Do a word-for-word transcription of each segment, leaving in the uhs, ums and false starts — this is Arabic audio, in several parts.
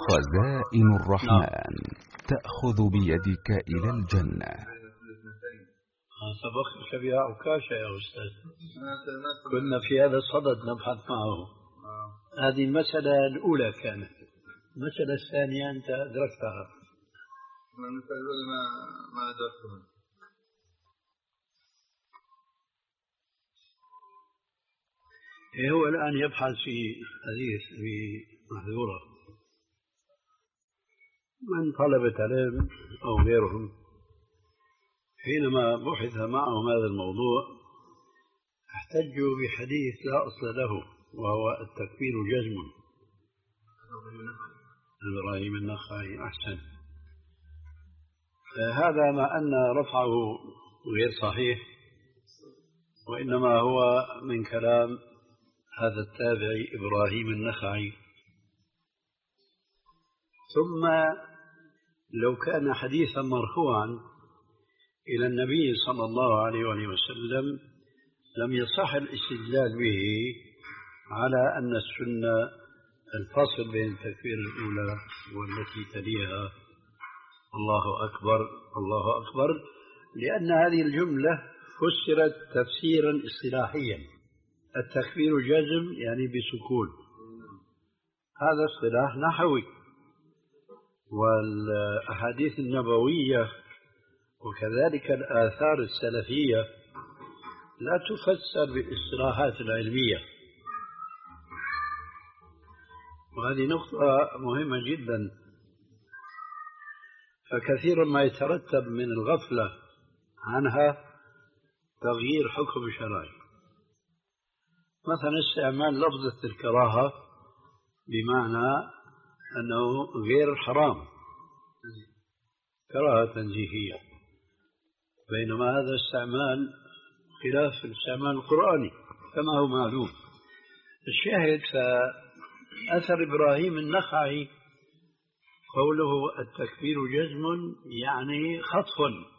خزائن الرحمن تأخذ بيدك إلى الجنة. سبقتك بها عكاشة يا أستاذ، كنا في هذا الصدد نبحث معه. هذه المسألة الأولى كانت. المسألة الثانية أنت أدركتها. المسألة الأولى ما ما أدركتها. هو الآن يبحث في حديث في محذورة من طلبة علم أو غيرهم، حينما بحث معهم هذا الموضوع احتجوا بحديث لا أصل له، وهو التكفير جزم. إبراهيم النخعي أحسن. هذا مع أن رفعه غير صحيح، وإنما هو من كلام هذا التابعي إبراهيم النخعي. ثم لو كان حديثا مرفوعا إلى النبي صلى الله عليه وسلم لم يصح الاستدلال به على أن السنة الفصل بين التكبير الأولى والتي تليها الله أكبر الله أكبر، لأن هذه الجملة فسرت تفسيرا اصطلاحيا. التكبير جزم يعني بسكون، هذا اصطلاح نحوي. والأحاديث النبوية وكذلك الآثار السلفية لا تفسر بالاصطلاحات العلمية، وهذه نقطة مهمة جدا. فكثيرا ما يترتب من الغفلة عنها تغيير حكم شرعي. مثلا استعمال لفظة الكراهة بمعنى أنه غير حرام، كراهة تنزيهية، بينما هذا استعمال خلاف الاستعمال القرآني كما هو معلوم. الشاهد فأثر إبراهيم النخعي قوله التكبير جزم يعني خطف،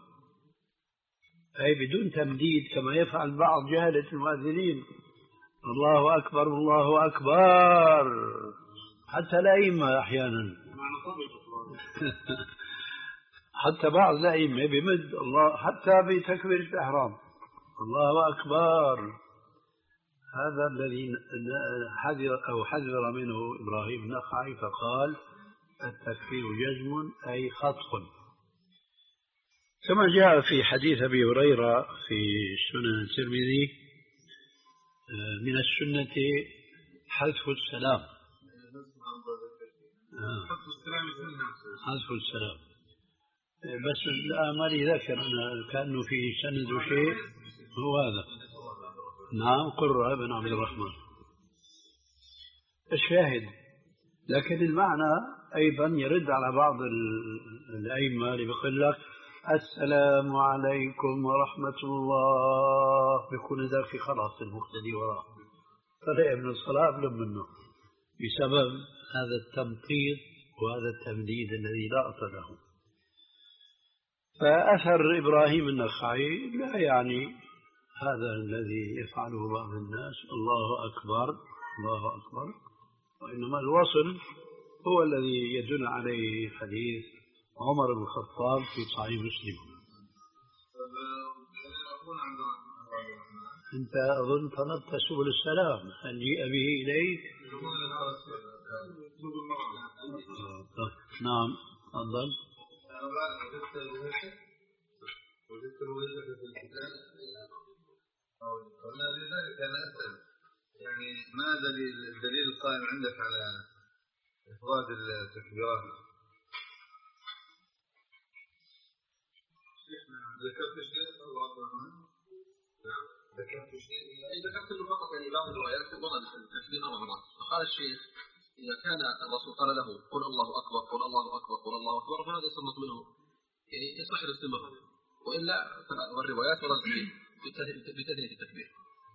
أي بدون تمديد كما يفعل بعض جهلة المؤذنين. الله أكبر الله أكبر، حتى الأئمة أحيانا حتى بعض الأئمة بمد الله حتى بتكبير الإحرام الله أكبر. هذا الذي حذر أو حذر منه إبراهيم النخعي، فقال التكبير جزم أي خطف. كما جاء في حديث أبي هريرة في سنن الترمذي من السنة حذف السلام. حذف السلام، بس الآن ما لي ذكر أنا كأنه في سند شيء هو هذا. نعم قرة بن عبد الرحمن الشاهد. لكن المعنى أيضا يرد على بعض الأئمة اللي بيقول لك السلام عليكم ورحمة الله، بيكون ذاك خلاص المقتدي وراه طلع من الصلاة قبل منه بسبب هذا التمطيط وهذا التمديد الذي لا أصل له. فأثر إبراهيم النخعي لا يعني هذا الذي يفعله بعض الناس الله أكبر الله أكبر، وإنما الوصل هو الذي يدل عليه حديث عمر بن الخطاب في صحيح مسلم. أنت أظن طلبت سبل السلام، هل جيء به إليك؟ نعم تفضل. وجدت الوجهة في الكتاب قلنا لذلك أنا أسأل يعني ما دليل الدليل القائم عندك على إفراد التكبيرات؟ ذكرت شيء الله الرحمن؟ نعم ذكرت شيء أي ذكرت له فقط يعني بعض الروايات ورد التكبير أربع مرات. فقال الشيخ إذا كان الرسول قال له قل الله أكبر قل الله أكبر قل الله أكبر فهذا يسمط منه يعني يصح الاستمرار، وإلا فالروايات وردت بتثنية التكبير.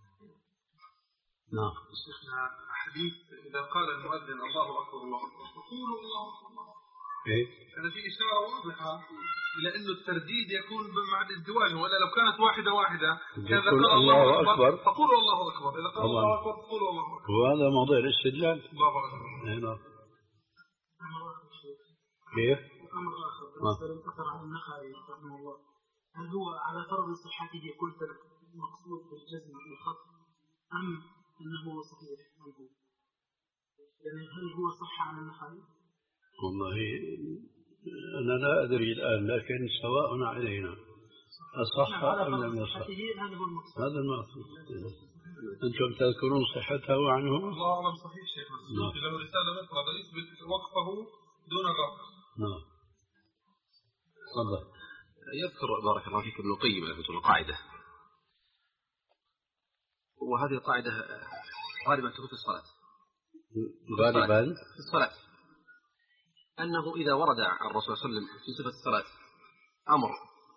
نعم. شيخنا حديث إذا قال المؤذن الله أكبر الله أكبر فقولوا الله أكبر. إيه؟ هذا في إشارة واضحة إلى أنه الترديد يكون مع الازدواج، ولا لو كانت واحدة واحدة كان قال الله أكبر فقولوا الله أكبر، إذا قال الله أكبر فقولوا الله أكبر. وهذا موضوع الاستدلال. الله أكبر. نعم. كيف؟ أمر آخر بالنسبة للأثر عن النخعي رحمه الله، هل هو على فرض صحته قلت المقصود بالجزم بالخط أم أنه صحيح عنه؟ يعني هل هو صح عن النخعي؟ والله أنا لا أدري الآن، لكن سواء علينا أصح أم لم يصح. هذا المقصود. أنتم تذكرون صحته عنه؟ الله أعلم صحيح شيخ السيوطي له رسالة أخرى يثبت وقفه دون الرفع. نعم. تفضل. يذكر بارك الله فيك ابن القيم له قاعدة، وهذه القاعدة غالبا تكون في الصلاة. غالبا في الصلاة أنه إذا ورد عن الرسول صلى الله عليه وسلم في صفة الصلاة أمر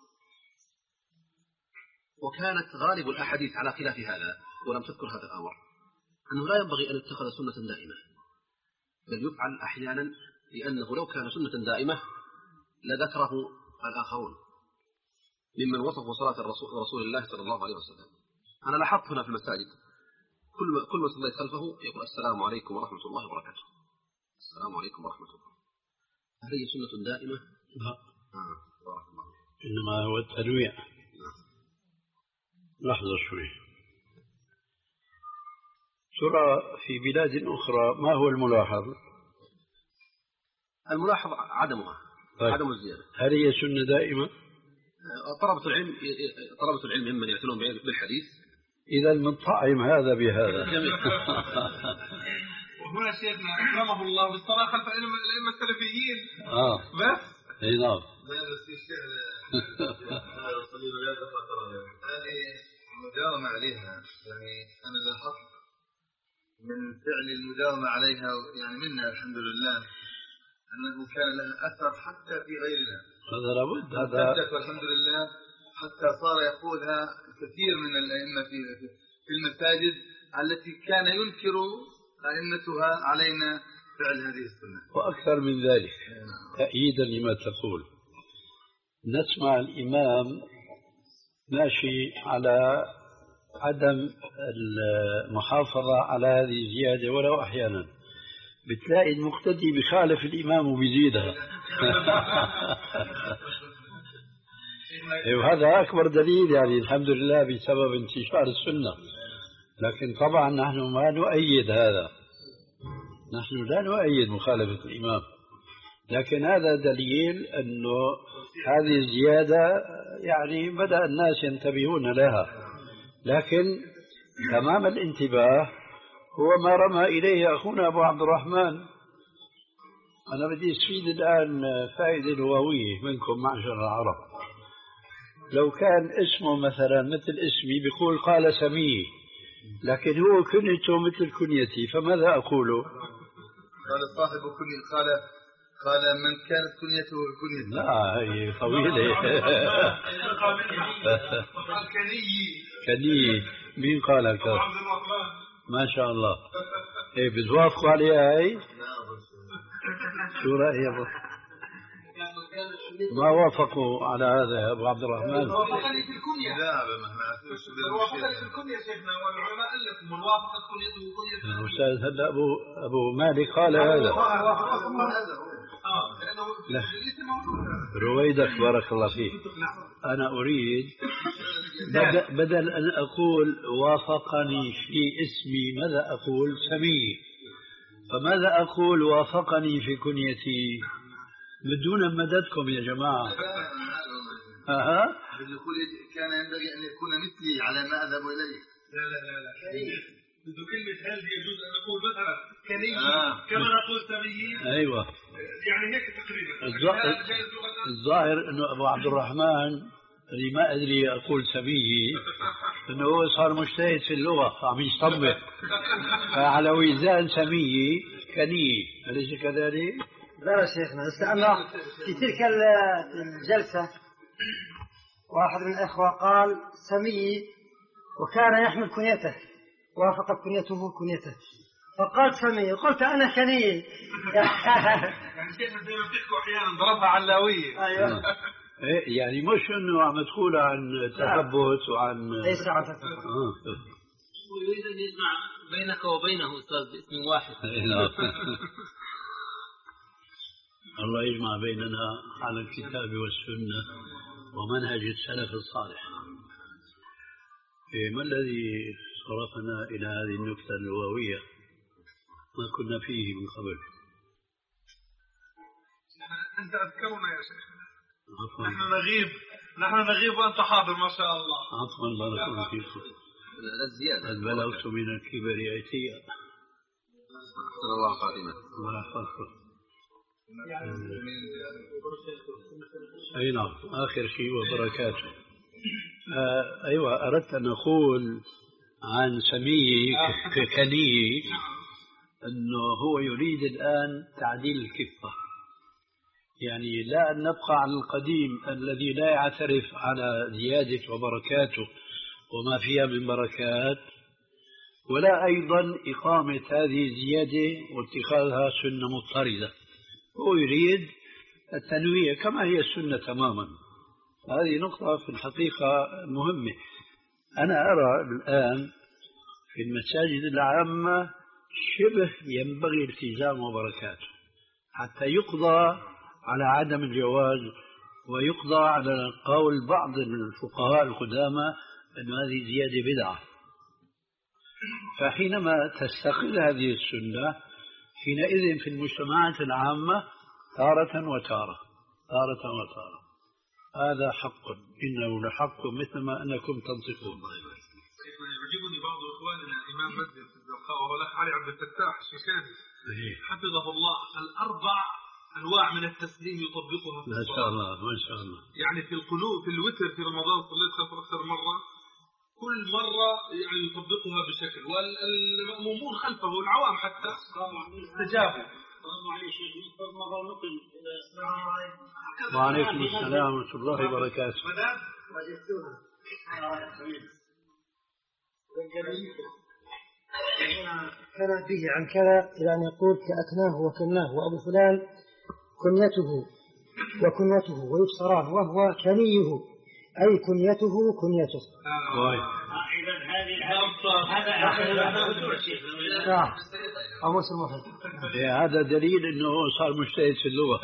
وكانت غالب الأحاديث على خلاف هذا ولم تذكر هذا الأمر، أنه لا ينبغي أن يتخذ سنة دائمة، بل يفعل أحيانا، لأنه لو كان سنة دائمة لذكره الآخرون ممن وصفوا صلاة الرسول رسول الله صلى الله عليه وسلم. أنا لاحظت هنا في المساجد كل ما كل ما صليت خلفه يقول السلام عليكم ورحمة الله وبركاته، السلام عليكم ورحمة الله. هل هي سنة دائمة؟ لا. آه. بارك الله. إنما هو التنويع. لحظة شوي. ترى في بلاد أخرى ما هو الملاحظ؟ الملاحظ عدمها. طيب. عدم الزيادة. هل هي سنة دائمة؟ طلبة العلم طلبة العلم ممن يعتنون بالحديث. إذا المطعم هذا بهذا. وهنا شيخنا أكرمه الله بالصلاة خلف الأئمة السلفيين. آه. بس. إي نعم. بس الشيخ صليب لا تفضل. هذه المداومة عليها، يعني أنا لاحظت من فعل المداومة عليها يعني منا الحمد لله أنه كان لها أثر حتى في غيرنا. هذا لابد. هذا والحمد لله حتى صار يقولها كثير من الأئمة في في المساجد التي كان ينكر أئمتها علينا فعل هذه السنة. وأكثر من ذلك تأييدا لما تقول، نسمع الإمام ماشي على عدم المحافظة على هذه الزيادة ولو أحيانا، بتلاقي المقتدي بخالف الإمام وبيزيدها. وهذا أكبر دليل يعني الحمد لله بسبب انتشار السنة. لكن طبعا نحن ما نؤيد هذا، نحن لا نؤيد مخالفة الإمام، لكن هذا دليل أنه هذه الزيادة يعني بدأ الناس ينتبهون لها. لكن تمام الانتباه هو ما رمى إليه أخونا أبو عبد الرحمن. أنا بدي أستفيد الآن فائدة لغوية منكم معشر العرب. لو كان اسمه مثلا مثل اسمي بيقول قال سميه، لكن هو كنيته مثل كنيتي، فماذا أقول؟ قال صاحب كنية، قال قال من كانت كنيته كنيته. لا هي طويلة. قال كني كني. مين قال هكذا؟ ما شاء الله. ايه بتوافقوا عليها هاي؟ شو رأيك ابو؟ ما وافقوا على هذا يا ابو عبد الرحمن؟ وافقني في الكنية. لا ما وافقني في الكنية شيخنا، والعلماء ألفوا من وافقت كنيته وكنيته. الأستاذ هلا أبو أبو مالك قال هذا. لا رويدك بارك الله فيك. أنا أريد بدل أن أقول وافقني في اسمي ماذا أقول؟ سمي. فماذا أقول وافقني في كنيتي؟ بدون مددكم يا جماعة. أها. يقول كان ينبغي أن يكون مثلي على ما أذهب إليه. لا لا لا لا. بدو كلمة هل يجوز أن نقول مثلا كني كما نقول سمي. أيوة. يعني هيك تقريبا. الظاهر إنه أبو عبد الرحمن اللي ما أدري أقول سميه إنه هو صار مجتهد في اللغة عم يصطبح، فعلى وزان سميه كني، أليس كذلك؟ لا شيخنا، بس لأنه في تلك الجلسة واحد من الأخوة قال سمي وكان يحمل كنيته، وافقت كنيته كنيته، فقال سمي، قلت أنا كني. يعني شيخنا زي ما بتحكوا أحيانا ضربها علاوية. أيوة. يعني مش إنه عم تقول عن تثبت وعن ليس عن تثبت. ويريد أن يجمع بينك وبينه أستاذ باسم واحد. الله يجمع بيننا على الكتاب والسنة ومنهج السلف الصالح. ما الذي صرفنا إلى هذه النكتة اللغوية ما كنا فيه من قبل؟ أنت أذكرنا يا شيخ. عفوا. نحن نغيب نحن نغيب وأنت حاضر ما شاء الله. عفوا بارك الله فيكم. الزيادة. قد بلغت من الكبر عتيا. أحسن الله خاتمة. الله يحفظكم. أي نعم آخر شيء وبركاته. آه أيوة أردت أن أقول عن سمي كني أنه هو يريد الآن تعديل الكفة، يعني لا أن نبقى على القديم الذي لا يعترف على زيادة وبركاته وما فيها من بركات، ولا أيضا إقامة هذه الزيادة واتخاذها سنة مضطردة. هو يريد التنويع كما هي السنة تماما. هذه نقطة في الحقيقة مهمة. أنا أرى الآن في المساجد العامة شبه ينبغي التزام وبركاته حتى يقضى على عدم الجواز، ويقضى على قول بعض الفقهاء القدامى أن هذه زيادة بدعة. فحينما تستقل هذه السنة حينئذ في المجتمعات العامة تارة وتارة تارة وتارة. هذا حق، إنه لحق مثل ما أنكم تنطقون. يعجبني بعض إخواننا إمام مسجد في الزرقاء وهو الأخ علي عبد الفتاح الشيشاني حفظه الله، الأربع أنواع من التسليم يطبقها في ما شاء الله ما شاء الله. يعني في القنوت في الوتر في رمضان صليت خلفه أكثر مرة، كل مرة يعني يطبقها بشكل، والمأمومون خلفه والعوام حتى استجابوا. وعليكم السلام ورحمة الله وبركاته. كان به عن كذا إلى أن يقول كأكناه وكناه وأبو فلان كنيته وكنيته ويبصران وهو كنيه أي كنيته كنيته. هذا دليل أنه صار مجتهد في اللغة.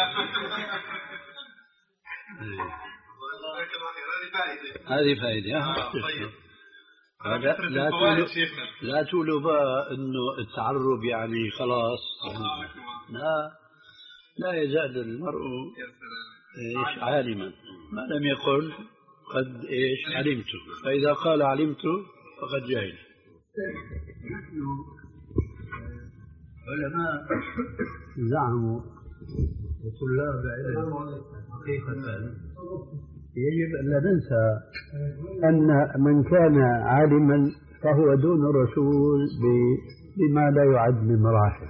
هذه فائدة. هذا لا تقولوا لا تقولوا بقى انه التعرب يعني خلاص. لا لا يزال المرء ايش عالما ما لم يقل قد ايش علمت، فاذا قال علمت فقد جهل. علماء زعموا وطلاب علم حقيقة يجب أن لا ننسى أن من كان عالما فهو دون الرسول بما لا يعد من مراحل،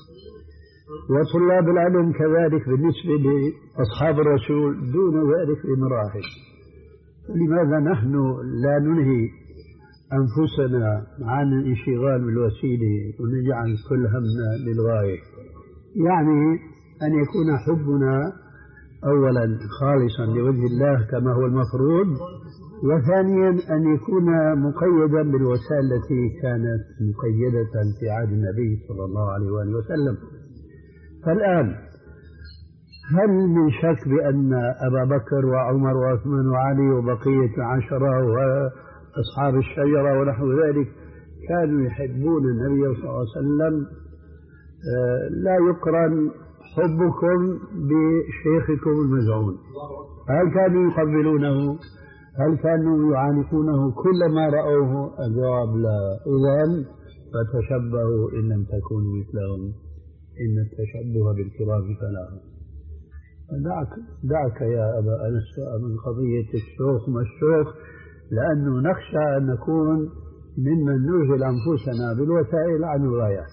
وطلاب العلم كذلك بالنسبة لأصحاب الرسول دون ذلك بمراحل. لماذا نحن لا ننهي أنفسنا عن الانشغال بالوسيلة ونجعل كل همنا للغاية؟ يعني أن يكون حبنا أولا خالصا لوجه الله كما هو المفروض، وثانيا أن يكون مقيدا بالوسائل التي كانت مقيدة في عهد النبي صلى الله عليه وآله وسلم. فالآن هل من شك بأن أبا بكر وعمر وعثمان وعلي وبقية العشرة وأصحاب الشجرة ونحو ذلك كانوا يحبون النبي صلى الله عليه وسلم؟ لا يقرن حبكم بشيخكم المزعون. هل كانوا يقبلونه؟ هل كانوا يعانقونه كلما رأوه؟ الجواب لا. إذن فتشبهوا إن لم تكونوا مثلهم إن التشبه بالكرام فلاح. دعك, دعك يا أبا أنس من قضية الشوق ما الشوق، لأنه نخشى أن نكون ممن نشغل أنفسنا بالوسائل عن الغايات.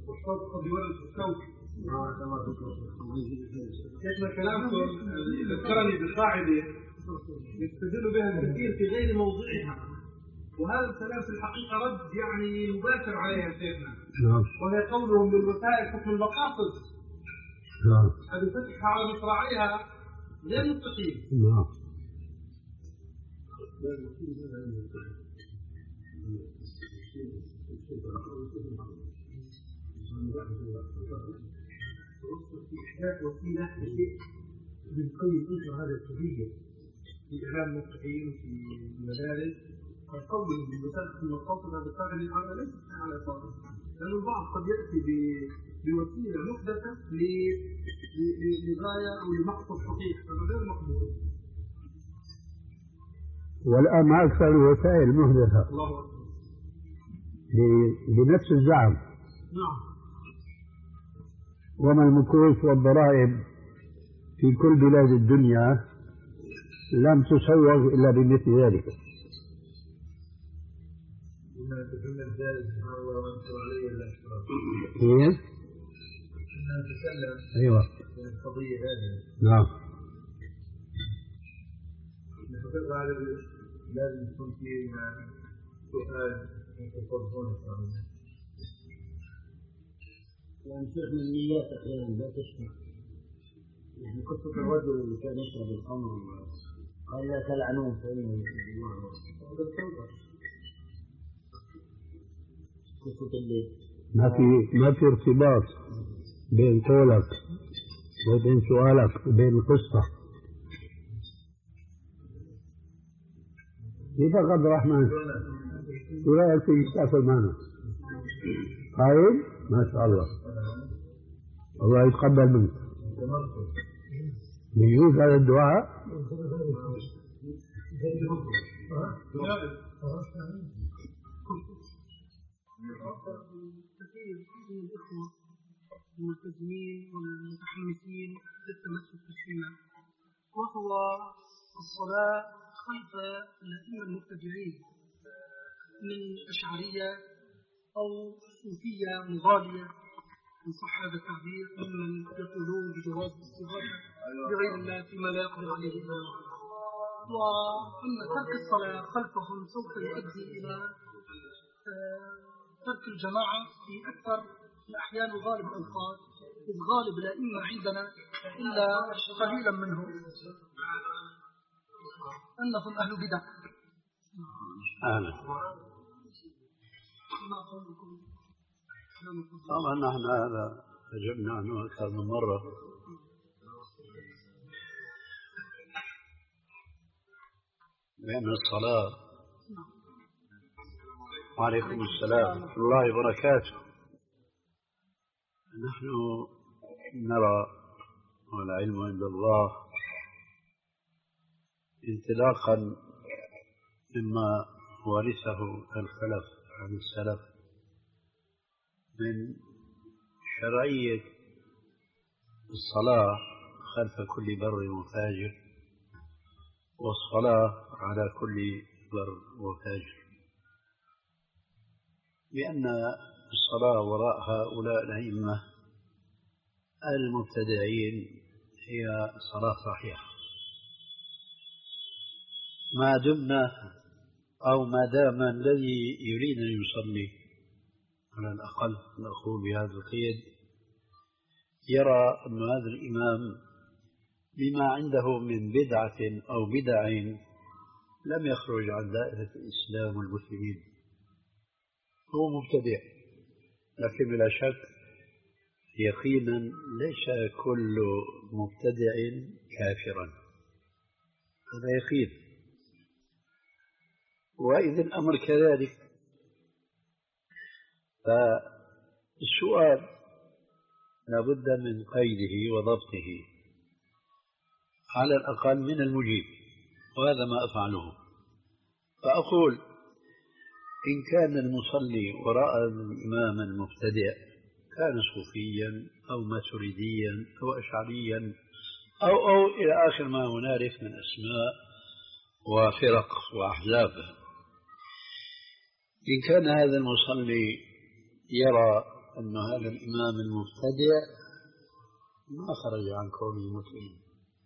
شيخنا كلامكم ذكرني بالقاعدة يستدل بها الكثير في غير موضعها، وهذا الكلام في الحقيقة رد يعني مباشر عليها شيخنا، وهي قولهم للوسائل حكم المقاصد. هذه فتح على مصراعيها غير مستقيم. يوصل في إحداث وسيلة لشيء بالكل ينشر هذه القضية في إعلام الموقعين وفي المدارس، فقولهم بمساعدة المقاصد هذا الفعل هذا ليس على إطلاقه، لأن البعض قد يأتي بوسيلة محدثة لغاية أو لمقصد صحيح، فهذا غير مقبول. والآن مع أكثر الوسائل محدثة بنفس الزعم. نعم. وما المكوس والضرائب في كل بلاد الدنيا لم تسوغ إلا بمثل ذلك. إيه؟ أيوة. القضية هذه. نعم. لازم يكون في سؤال يتفضلون يعني شيخ من النيات أحيانا لا تشفع. يعني قصة الرجل اللي كان يشرب الخمر قال لا تلعنوه فإنه يحب الله هذا التوبة. قصة الليل. ما في ما في ارتباط بين قولك وبين سؤالك وبين القصة. كيف عبد الرحمن؟ شو رأيك في يسافر معنا؟ قايم؟ ما شاء الله. الله يتقبل منك. يجوز هذا الدعاء؟ كثير من الإخوة الملتزمين والمتحمسين للتمسك بالسنة، وهو الصلاة خلف الأئمة المبتدعين من أشعرية أو صوفية مغالية إن صح هذا التعبير، ممن يقولون بجواز الاستغاثة بغير الله فيما لا يقدر عليه الله، وأن ترك الصلاة خلفهم سوف يؤدي إلى ترك الجماعة في أكثر الأحيان وغالب الأوقات، إذ غالب الأئمة عندنا إلا قليلا منهم أنهم أهل بدع. أهلا. طبعا نحن هذا أجبنا عنه أكثر من مرة. لأن الصلاة. وعليكم السلام ورحمة الله وبركاته. نحن نرى والعلم عند الله انطلاقا مما ورثه الخلف عن السلف من شرعية الصلاة خلف كل بر وفاجر، والصلاة على كل بر وفاجر، لأن الصلاة وراء هؤلاء الأئمة المبتدعين هي صلاة صحيحة ما دمنا أو ما دام الذي يريد أن يصلي على الأقل نقول بهذا القيد يرى أن هذا الإمام بما عنده من بدعة أو بدع لم يخرج عن دائرة الإسلام والمسلمين، هو مبتدع، لكن بلا شك يقينا ليس كل مبتدع كافرا، هذا يقين. وإذا الأمر كذلك فالسؤال لابد من قيده وضبطه على الأقل من المجيب، وهذا ما أفعله. فأقول إن كان المصلي وراء الإمام المبتدع كان صوفيا أو ماتريديا أو أشعريا أو أو إلى آخر ما هنالك من أسماء وفرق وأحزاب، إن كان هذا المصلي يرى أن هذا الإمام المبتدع ما خرج عن كونه مسلما،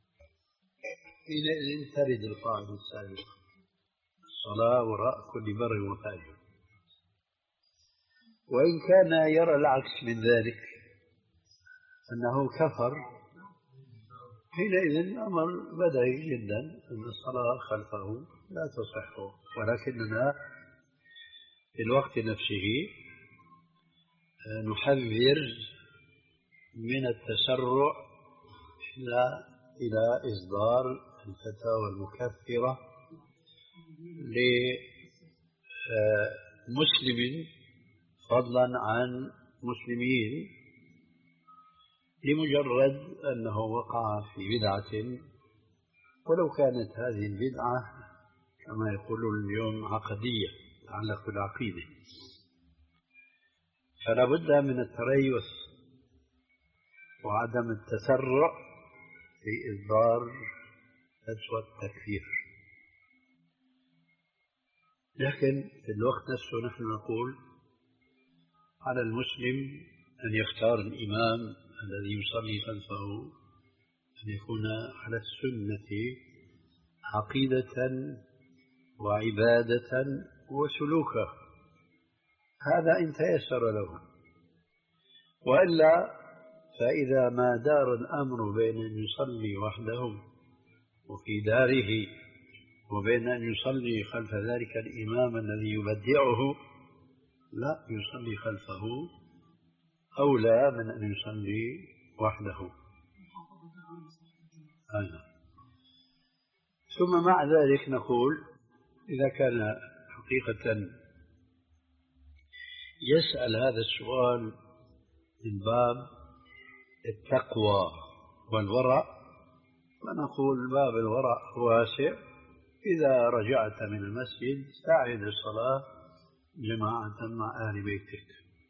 حينئذ ترد القاعدة السابقة الصلاة وراء كل بر وفاجر. وإن كان يرى العكس من ذلك أنه كفر، حينئذ الأمر بديهي جدا أن الصلاة خلفه لا تصح، ولكننا في الوقت نفسه نحذر من التسرع إلى إلى إصدار الفتاوى المكفرة لمسلم فضلا عن مسلمين لمجرد أنه وقع في بدعة، ولو كانت هذه البدعة كما يقولون اليوم عقدية تتعلق بالعقيدة. فلا بد من التريث وعدم التسرع في إصدار فتوى التكفير. لكن في الوقت نفسه نحن نقول على المسلم أن يختار الإمام الذي يصلي خلفه أن يكون على السنة عقيدة وعبادة وسلوكا، هذا إن تيسر له. وإلا فإذا ما دار الأمر بين أن يصلي وحده وفي داره وبين أن يصلي خلف ذلك الإمام الذي يبدعه، لا، يصلي خلفه أولى من أن يصلي وحده. أيضا. ثم مع ذلك نقول إذا كان حقيقة يسأل هذا السؤال من باب التقوى والورع، فنقول باب الورع واسع. إذا رجعت من المسجد ساعد الصلاة جماعة مع أهل بيتك.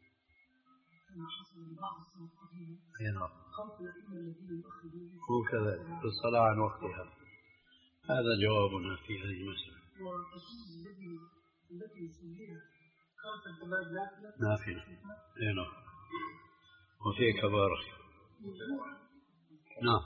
هو كذلك في الصلاة عن وقتها. هذا جوابنا في هذه المسألة. نافلة. نعم. وفيك بارك. نعم.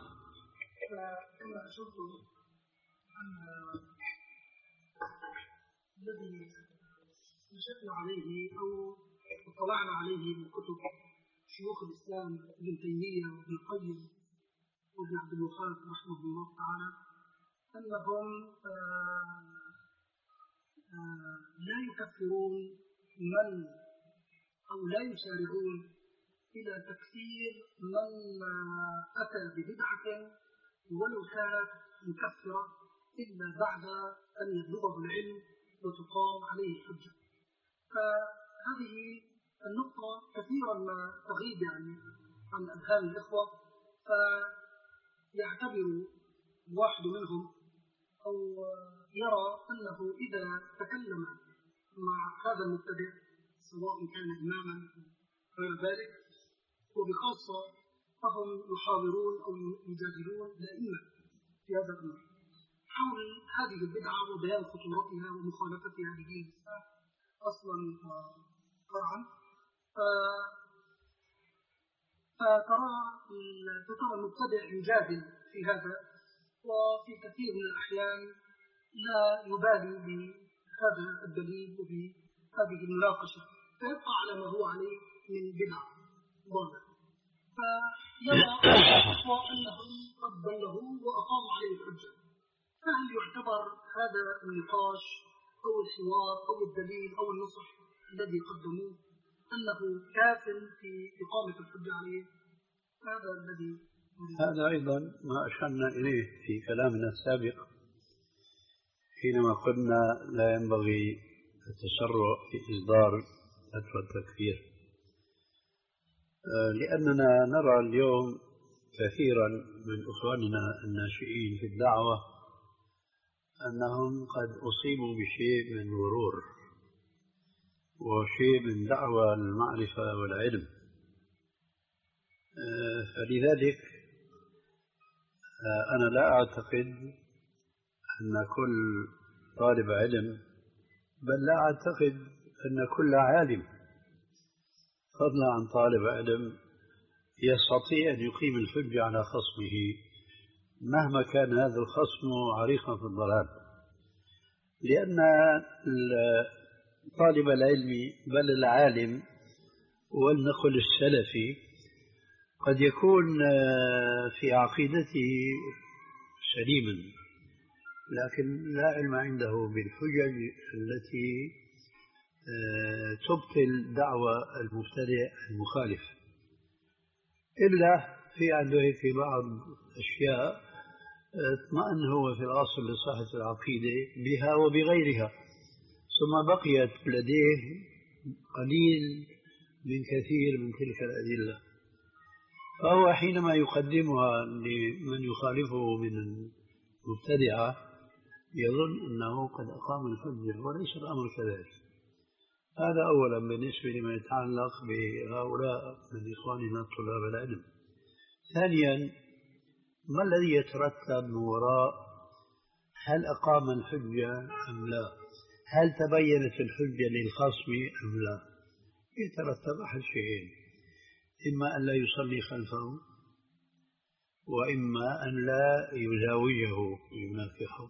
الذي نشأنا عليه أو اطلعنا عليه من كتب شيوخ الإسلام ابن تيمية وابن القيم وابن عبد الوهاب رحمه الله تعالى، أنهم آآ آآ لا يكفرون من أو لا يسارعون إلى تكفير من أتى ببدعة ولو كانت مكفرة إلا بعد أن يبلغه العلم وتقام عليه الحجة. فهذه النقطة كثيرا ما تغيب يعني عن أذهان الإخوة، فيعتبر واحد منهم أو يرى أنه إذا تكلم مع هذا المبتدع سواء كان إماما أو غير ذلك، وبخاصة فهم يحاورون أو يجادلون الأئمة في هذا الأمر حول هذه البدعة وبيان خطورتها ومخالفتها لدين الإسلام أصلا فرعا، فترى ترى المبتدع يجادل في هذا، وفي كثير من الأحيان لا يبالي بهذا الدليل وبهذه المناقشة، فيبقى على ما هو عليه من بدعة ضالة. فيرى الأخوة أنهم قد ضلوا وأقاموا عليه الحجة. فهل يعتبر هذا النقاش أو الحوار أو الدليل أو النصح الذي قدموه أنه كاف في إقامة الحجة عليه؟ هذا الذي هذا أيضا ما أشرنا إليه في كلامنا السابق حينما قلنا لا ينبغي التسرع في إصدار فتوى التكفير، لأننا نرى اليوم كثيرا من إخواننا الناشئين في الدعوة أنهم قد أصيبوا بشيء من الغرور وشيء من دعوى المعرفة والعلم، فلذلك أنا لا أعتقد أن كل طالب علم، بل لا أعتقد أن كل عالم فضلا عن طالب علم يستطيع أن يقيم الحجة على خصمه مهما كان هذا الخصم عريقا في الضلال، لأن طالب العلم بل العالم ولنقل السلفي قد يكون في عقيدته سليما لكن لا علم عنده بالحجج التي تبطل دعوى المبتدع المخالف. إلا في عنده هيك بعض أشياء اطمأن هو في الأصل لصحة العقيدة بها وبغيرها، ثم بقيت لديه قليل من كثير من تلك الأدلة، فهو حينما يقدمها لمن يخالفه من المبتدعة يظن أنه قد أقام الحجة، وليس الأمر كذلك. هذا أولا بالنسبة لما يتعلق بهؤلاء من إخواننا طلاب العلم. ثانيا، ما الذي يترتب من وراء هل أقام الحجة أم لا؟ هل تبينت الحجة للخصم أم لا؟ يترتب أحد شيئين: إما أن لا يصلي خلفه، وإما أن لا يزاوجه ينافحه.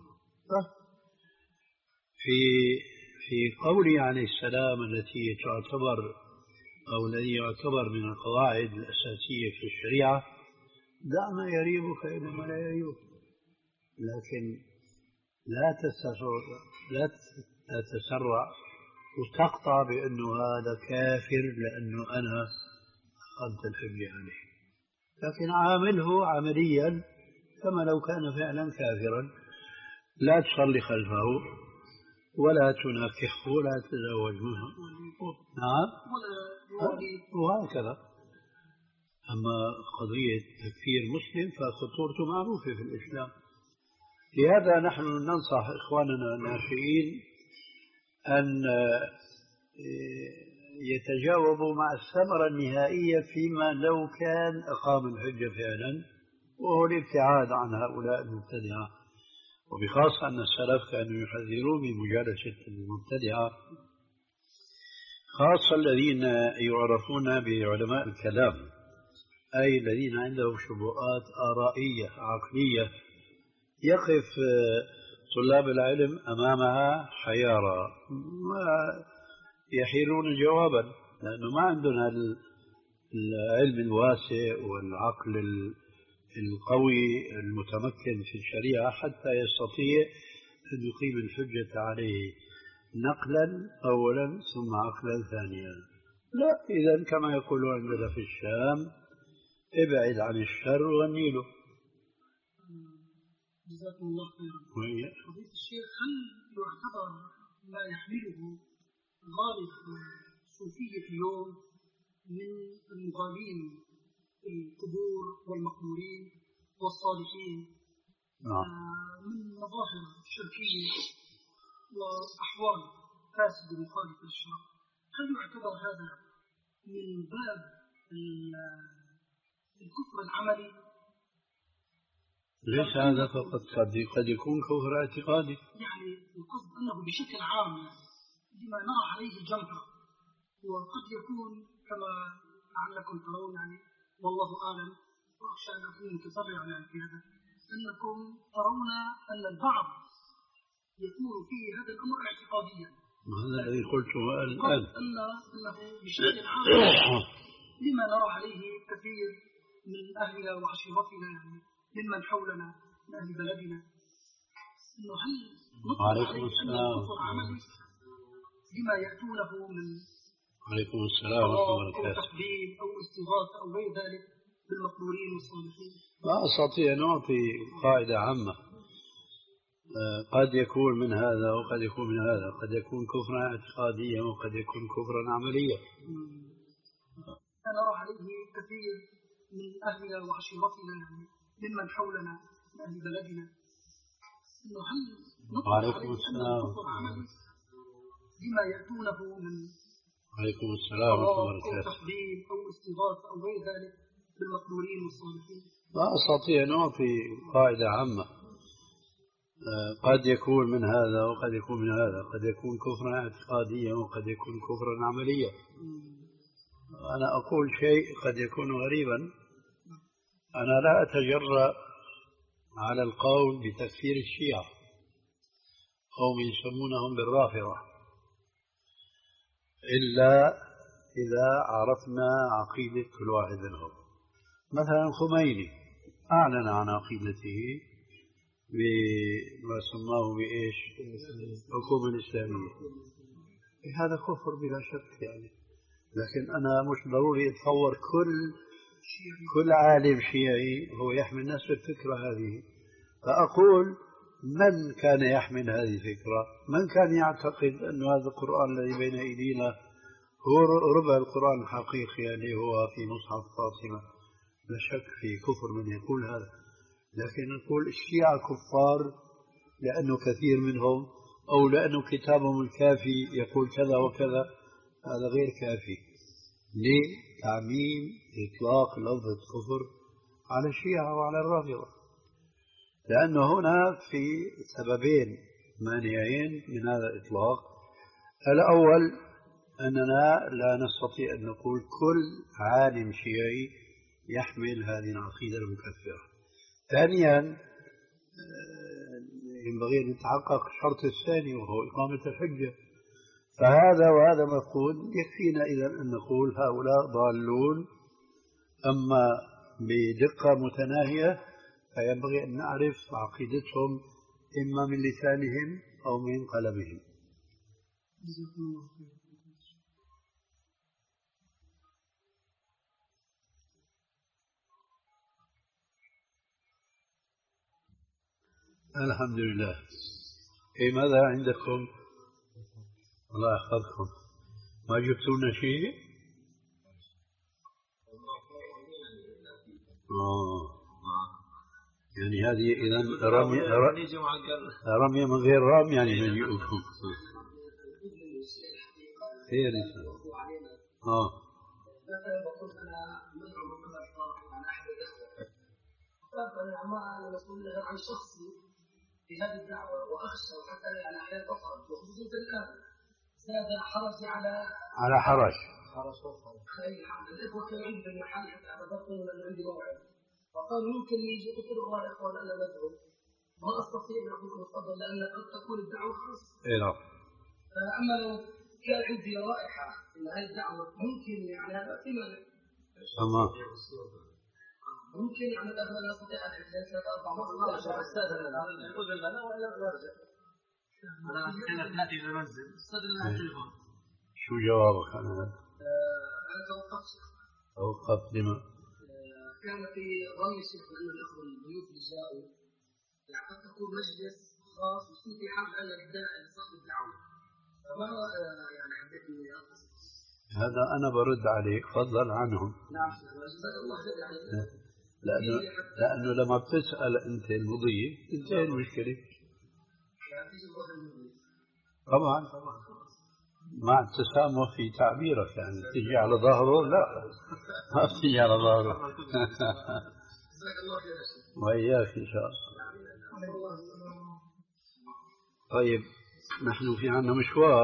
في في قوله عليه السلام التي تعتبر أو الذي يعتبر من القواعد الأساسية في الشريعة: دع ما يريبك إلى ما لا يريبك، لكن لا تسرع لا تتسرع وتقطع بأنه هذا كافر لأنه أنا أخذت الحجة عليه، لكن عامله عمليا كما لو كان فعلا كافرا. لا تصلي خلفه ولا تناكحه ولا تتزوج منه. نعم، وهكذا. أما قضية تكفير مسلم فخطورته معروفة في الإسلام. لهذا نحن ننصح إخواننا الناشئين أن يتجاوبوا مع الثمرة النهائية فيما لو كان أقام الحجة فعلا، وهو الابتعاد عن هؤلاء المبتدعة، وبخاصة أن السلف كانوا يحذرون من مجالسة المبتدعة، خاصة الذين يعرفون بعلماء الكلام، أي الذين عندهم شبهات آرائية عقلية يقف طلاب العلم أمامها حيارى، ما يحيرون جوابا، لأنه ما عندنا العلم الواسع والعقل القوي المتمكن في الشريعة حتى يستطيع أن يقيم الحجة عليه نقلا أولا ثم عقلا ثانيا. لا، إذا كما يقولون عندنا في الشام: ابعد عن الشر والنيل. جزاكم الله خيرا. قضية الشيخ، هل يعتبر ما يحمله غالب الصوفية اليوم من المغالين القبور والمقبورين والصالحين آه من مظاهر شركية وأحوال فاسدة مخالفة للشرع، هل يعتبر هذا من باب الكفر العملي؟ ليس هذا فقط، قد يكون كفر اعتقادي. يعني القصد أنه بشكل عام لما نرى عليه الجمهرة، وقد يكون كما لعلكم ترون، يعني والله أعلم وأخشى أن أكون متسرعا يعني في هذا، أنكم ترون أن البعض يكون فيه هذا الأمر اعتقاديا. هذا الذي قلته الآن، أن أنه بشكل عام لما نرى عليه كثير من أهلنا وعشيرتنا، يعني ممن حولنا من أهل بلدنا، أنه هل نطلق عليه أن الكفر عملي لما يأتونه من عليكم السلام ورحمة الله وبركاته أو تقبيل أو استغاثة أو غير ذلك بالمقبورين والصالحين؟ لا أستطيع أن أعطي قاعدة عامة، قد يكون من هذا وقد يكون من هذا، قد يكون كفرا اعتقاديا وقد يكون كفرا عمليا. أنا أرى عليه كثير من أهلنا وعشيرتنا، يعني ممن حولنا من أهل بلدنا، أنه هل نطلق عليه أن الكفر عملي لما يأتونه من عليكم السلام ورحمة الله وبركاته أو تقبيل أو استغاثة أو غير ذلك بالمقبورين والصالحين؟ لا أستطيع أن أعطي قاعدة عامة، قد يكون من هذا وقد يكون من هذا، قد يكون كفرا اعتقاديا وقد يكون كفرا عمليا. أنا أقول شيء قد يكون غريبا، أنا لا أتجرأ على القول بتكفير الشيعة، قوم يسمونهم بالرافضة، إلا إذا عرفنا عقيدة كل واحد منهم. مثلا الخميني أعلن عن عقيدته بما سماه بإيش الحكومة الإسلامية، هذا كفر بلا شك يعني، لكن أنا مش ضروري أتصور كل كل عالم شيعي هو يحمل نفس الفكرة هذه. فأقول من كان يحمل هذه الفكرة؟ من كان يعتقد أن هذا القرآن الذي بين أيدينا هو ربع القرآن الحقيقي اللي هو في مصحف فاطمة؟ لا شك في كفر من يقول هذا. لكن نقول الشيعة كفار لأنه كثير منهم، أو لأنه كتابهم الكافي يقول كذا وكذا، هذا غير كافي لتعميم إطلاق لفظة كفر على الشيعة وعلى الرافضة. لأنه هنا في سببين مانعين من هذا الإطلاق. الأول أننا لا نستطيع أن نقول كل عالم شيعي يحمل هذه العقيدة المكفرة. ثانيا ينبغي أن يتحقق الشرط الثاني وهو إقامة الحجة. فهذا وهذا مفقود. يكفينا إذا أن نقول هؤلاء ضالون. أما بدقة متناهية فينبغي أن نعرف عقيدتهم إما من لسانهم أو من قلبهم. الحمد لله. إيه ماذا عندكم؟ الله يحفظكم. ما جبتونا شيء؟ آه. يعني هذه إذا رمي رمي من غير رام يعني من يؤكم. خير إن شاء الله. آه. مثلا بقول أنا مدعو من قبل عن أحد الإخوة، فأنا ما مسؤول غير عن شخصي في هذه الدعوة، وأخشى حتى يعني أحيانا أخرج وخصوصا الآن زاد حرجي على على حرج. حرج خير الحمد. الإخوة كانوا عندي في المحل حتى أعتذرتهم لأن عندي موعد، فقال ممكن يجي. قلت له والله يا إخوان أنا مدعو ما أستطيع أن أقول تفضل لأن قد تكون الدعوة خاصة. إيه نعم. أما لو كان عندي رائحة إن هذه الدعوة ممكن يعني هذا في مانع. تمام. ممكن يعني لا أستطيع أن أحدث ثلاثة أربع مرات. أستاذنا نقول لنا ولا نرجع. أنا كنت نأتي إلى المنزل أستاذنا على التليفون. شو جوابك عن هذا؟ أنا توقفت. توقفت لما؟ كان في ظن الشيخ أن الأخوة الضيوف اللي جاءوا يعني قد تكون مجلس خاص ويكون في حاجة لإبداء صاحب الدعوة. فما يعني حبيت إني أقصد. هذا أنا برد عليك. فضل عنهم. نعم. جزاك الله خير يعني. لأنه لأنه لما بتسأل أنت المضيف تنتهي المشكلة. طبعا مع التسامح في تعبيرك، يعني تجي على ظهره لا ما تجي على ظهره. وإياك إن شاء الله. طيب نحن في عنا مشوار.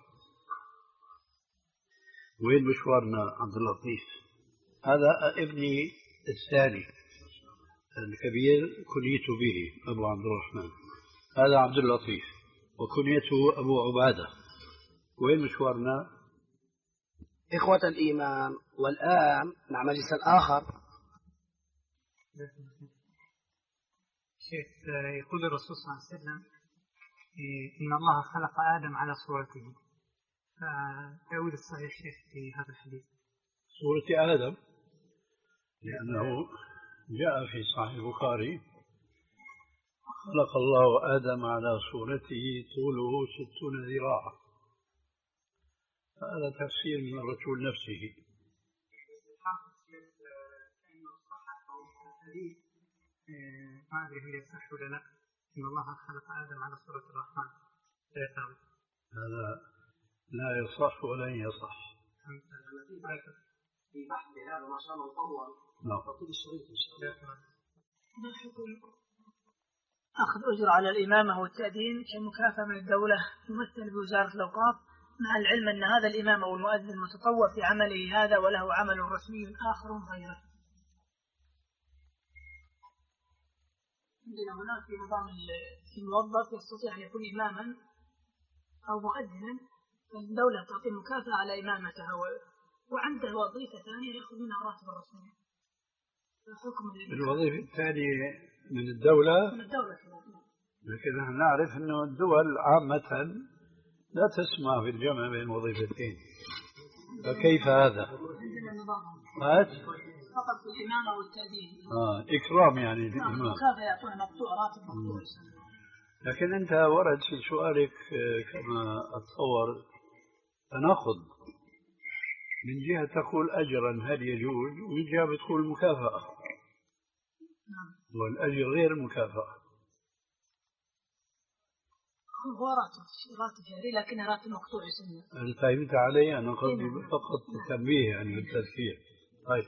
وين مشوارنا عبد اللطيف؟ هذا ابني الثاني الكبير كنيت به أبو عبد الرحمن. هذا عبد اللطيف وكنيته أبو عبادة. وين مشوارنا؟ إخوة الإيمان. والآن مع مجلس آخر. شيخ يقول الرسول صلى الله عليه وسلم إن الله خلق آدم على صورته، فتأويل الصحيح شيخ في هذا الحديث صورة آدم، لأنه جاء في صحيح البخاري خلق الله آدم على صورته طوله ستون ذراعا. هذا تفسير من الرسول نفسه. ما أدري هل يصح ولا لا إن الله خلق آدم على صورة الرحمن. هذا لا يصح ولن يصح. في بحث هذا ما شاء الله طول. نعم. طول الشريط إن شاء الله. أخذ أجر على الإمامة والتأذين كمكافأة من الدولة يمثل بوزارة الأوقاف، مع العلم أن هذا الإمام أو المؤذن متطوع في عمله هذا وله عمل رسمي آخر غيره. عندنا هناك في نظام الموظف يستطيع أن يكون إماما أو مؤذنا، فالدولة تعطي مكافأة على إمامته وعنده وظيفة ثانية يأخذ منها راتب الرسمي. الوظيفة الثانية من الدولة. من الدولة. لكن نحن نعرف أنه الدول عامة لا تسمح بالجمع بين وظيفتين. فكيف هذا؟ هات فقط الإمامة والتأديب. آه إكرام يعني للإمام. مكافأة يعطونه مقطوع راتب مقطوع. لكن أنت ورد في سؤالك كما أتصور تناقض، من جهة تقول أجرا هل يجوز، ومن جهة بتقول مكافأة. والأجر غير مكافأة. هو راتب راتب شهري لكنه راتب مقطوع يسمى. أنت فهمت علي؟ أنا قصدي فقط تنبيه يعني بالتذكير. طيب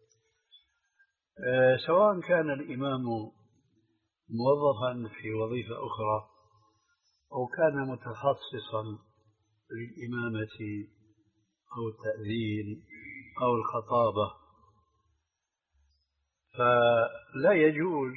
أه سواء كان الإمام موظفا في وظيفة أخرى أو كان متخصصا للإمامة أو التأذين أو الخطابة، فلا يجوز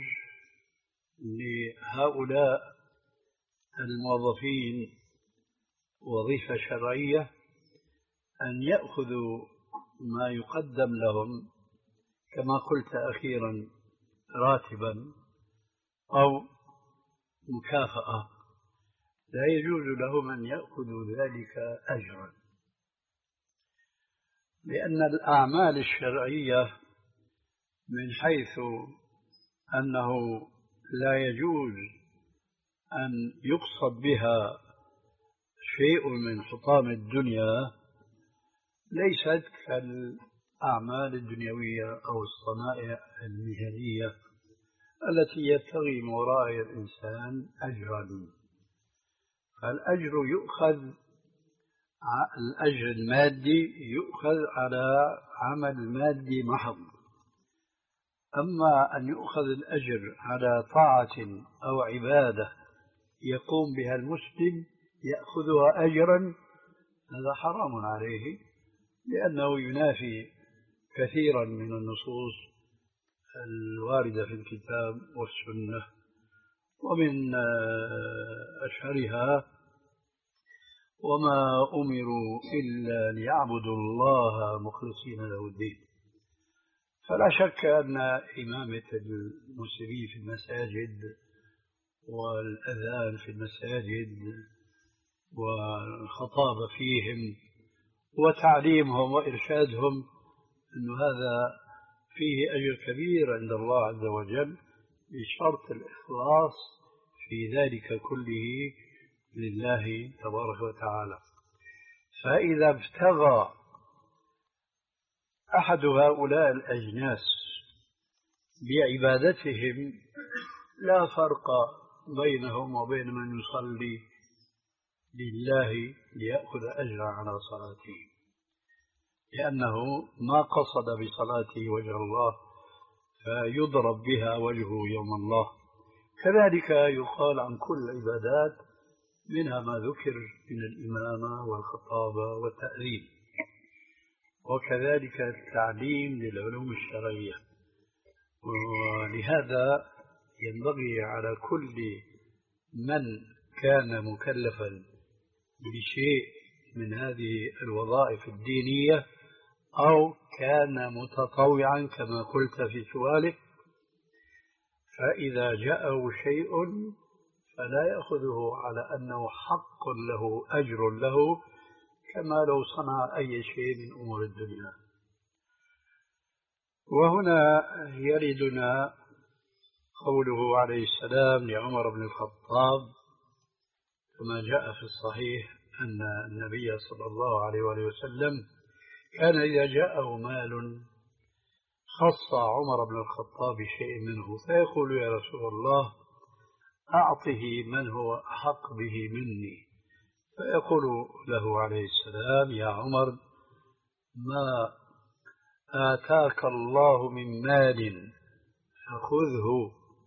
لهؤلاء الموظفين وظيفة شرعية أن يأخذوا ما يقدم لهم كما قلت أخيرا راتبا أو مكافأة، لا يجوز لهم أن يأخذوا ذلك أجرا، لأن الأعمال الشرعية من حيث أنه لا يجوز أن يقصد بها شيء من حطام الدنيا ليست كالأعمال الدنيوية أو الصنائع المهنية التي يبتغي من وراء الإنسان أجرا. فالأجر يؤخذ، الأجر المادي يؤخذ على عمل مادي محض، أما أن يؤخذ الأجر على طاعة أو عبادة يقوم بها المسلم يأخذها أجرا، هذا حرام عليه، لأنه ينافي كثيرا من النصوص الواردة في الكتاب والسنة، ومن أشهرها وما أمروا إلا ليعبدوا الله مخلصين له الدين. فلا شك أن إمامة المسلمين في المساجد والأذان في المساجد والخطابة فيهم وتعليمهم وإرشادهم أن هذا فيه أجر كبير عند الله عز وجل، بشرط الإخلاص في ذلك كله لله تبارك وتعالى. فإذا ابتغى أحد هؤلاء الأجناس بعبادتهم لا فرق بينهم وبين من يصلي لله ليأخذ أجرا على صلاته، لأنه ما قصد بصلاته وجه الله فيضرب بها وجهه يوم الله. كذلك يقال عن كل العبادات، منها ما ذكر من الإمامة والخطابة والتأذين، وكذلك التعليم للعلوم الشرعية. ولهذا ينبغي على كل من كان مكلفا بشيء من هذه الوظائف الدينية أو كان متطوعا كما قلت في سؤالك، فإذا جاءه شيء فلا يأخذه على أنه حق له أجر له كما لو صنع أي شيء من أمور الدنيا. وهنا يردنا قوله عليه السلام لعمر بن الخطاب كما جاء في الصحيح أن النبي صلى الله عليه وآله وسلم كان إذا جاءه مال خص عمر بن الخطاب بشيء منه فيقول يا رسول الله أعطه من هو أحق به مني، فيقول له عليه السلام يا عمر ما آتاك الله من مال فخذه،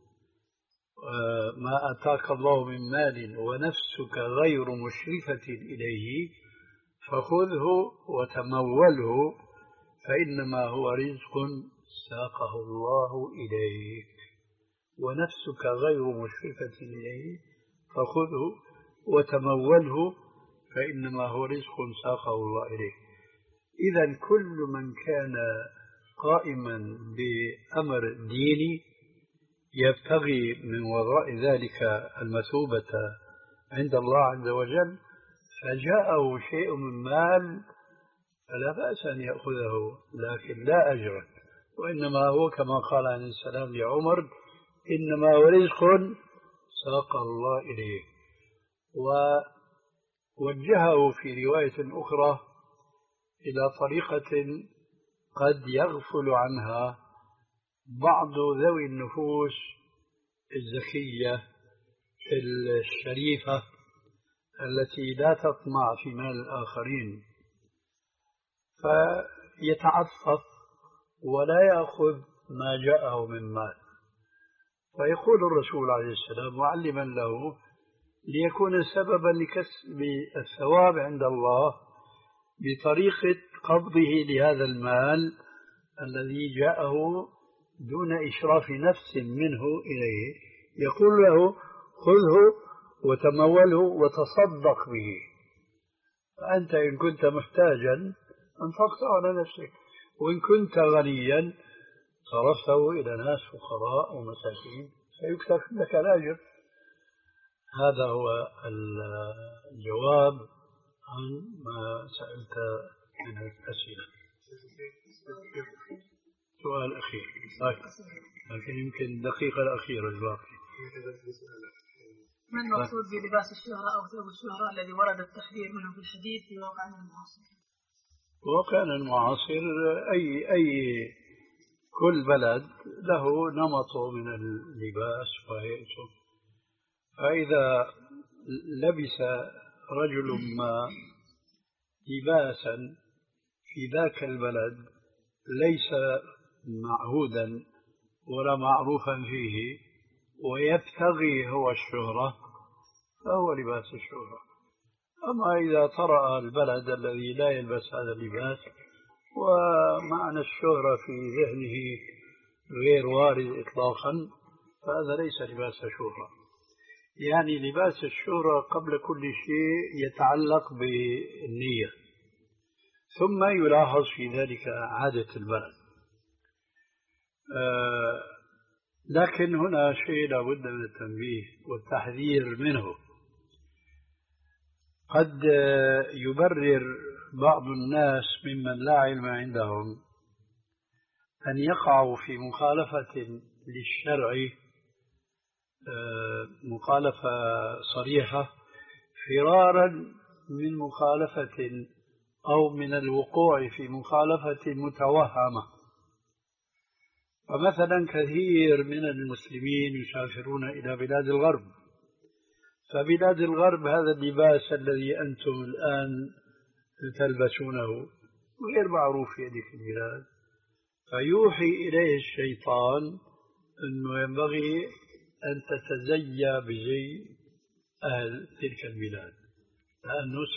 ما آتاك الله من مال ونفسك غير مشرفة إليه فخذه وتموله فإنما هو رزق ساقه الله إليك، ونفسك غير مشرفة إليه فخذه وتموله فإنما هو رزق ساقه الله إليك. إذن كل من كان قائما بأمر ديني يبتغي من وراء ذلك المثوبة عند الله عز وجل، فجاءه شيء من مال فلا بأس أن يأخذه، لكن لا أجر، وإنما هو كما قال عليه السلام لعمر: إنما هو رزق ساق الله إليه. ووجهه في رواية أخرى إلى طريقة قد يغفل عنها بعض ذوي النفوس الزكية الشريفة التي لا تطمع في مال الآخرين، فيتعفف ولا يأخذ ما جاءه من مال. فيقول الرسول عليه السلام معلما له ليكون سببا لكسب الثواب عند الله بطريقة قبضه لهذا المال الذي جاءه دون إشراف نفس منه إليه، يقول له: خذه وتموله وتصدق به، فأنت إن كنت محتاجا أنفقته على نفسك، وإن كنت غنيا صرفته إلى ناس فقراء ومساكين فيكتب لك الأجر. هذا هو الجواب عن ما سألت من الأسئلة. سؤال أخير لكن يمكن الدقيقة الأخيرة الباقي. ما المقصود بلباس الشهرة أو ثوب الشهرة الذي ورد التحذير منه في الحديث في واقعنا المعاصر؟ واقعنا المعاصر أي أي كل بلد له نمطه من اللباس وهيئته، فإذا لبس رجل ما لباسا في ذاك البلد ليس معهودا ولا معروفا فيه ويبتغي هو الشهرة فهو لباس الشهرة. أما إذا طرأ البلد الذي لا يلبس هذا اللباس ومعنى الشهرة في ذهنه غير وارد إطلاقا فهذا ليس لباس شهرة. يعني لباس الشهرة قبل كل شيء يتعلق بالنية، ثم يلاحظ في ذلك عادة البلد. آه لكن هنا شيء لابد من التنبيه والتحذير منه. قد يبرر بعض الناس ممن لا علم عندهم أن يقعوا في مخالفة للشرع، مخالفة صريحة، فرارا من مخالفة أو من الوقوع في مخالفة متوهمة. فمثلا كثير من المسلمين يسافرون إلى بلاد الغرب، فبلاد الغرب هذا اللباس الذي أنتم الآن تلبسونه غير معروف في هذه البلاد، فيوحي إليه الشيطان أنه ينبغي أن تتزيى بزي أهل تلك البلاد، لأنه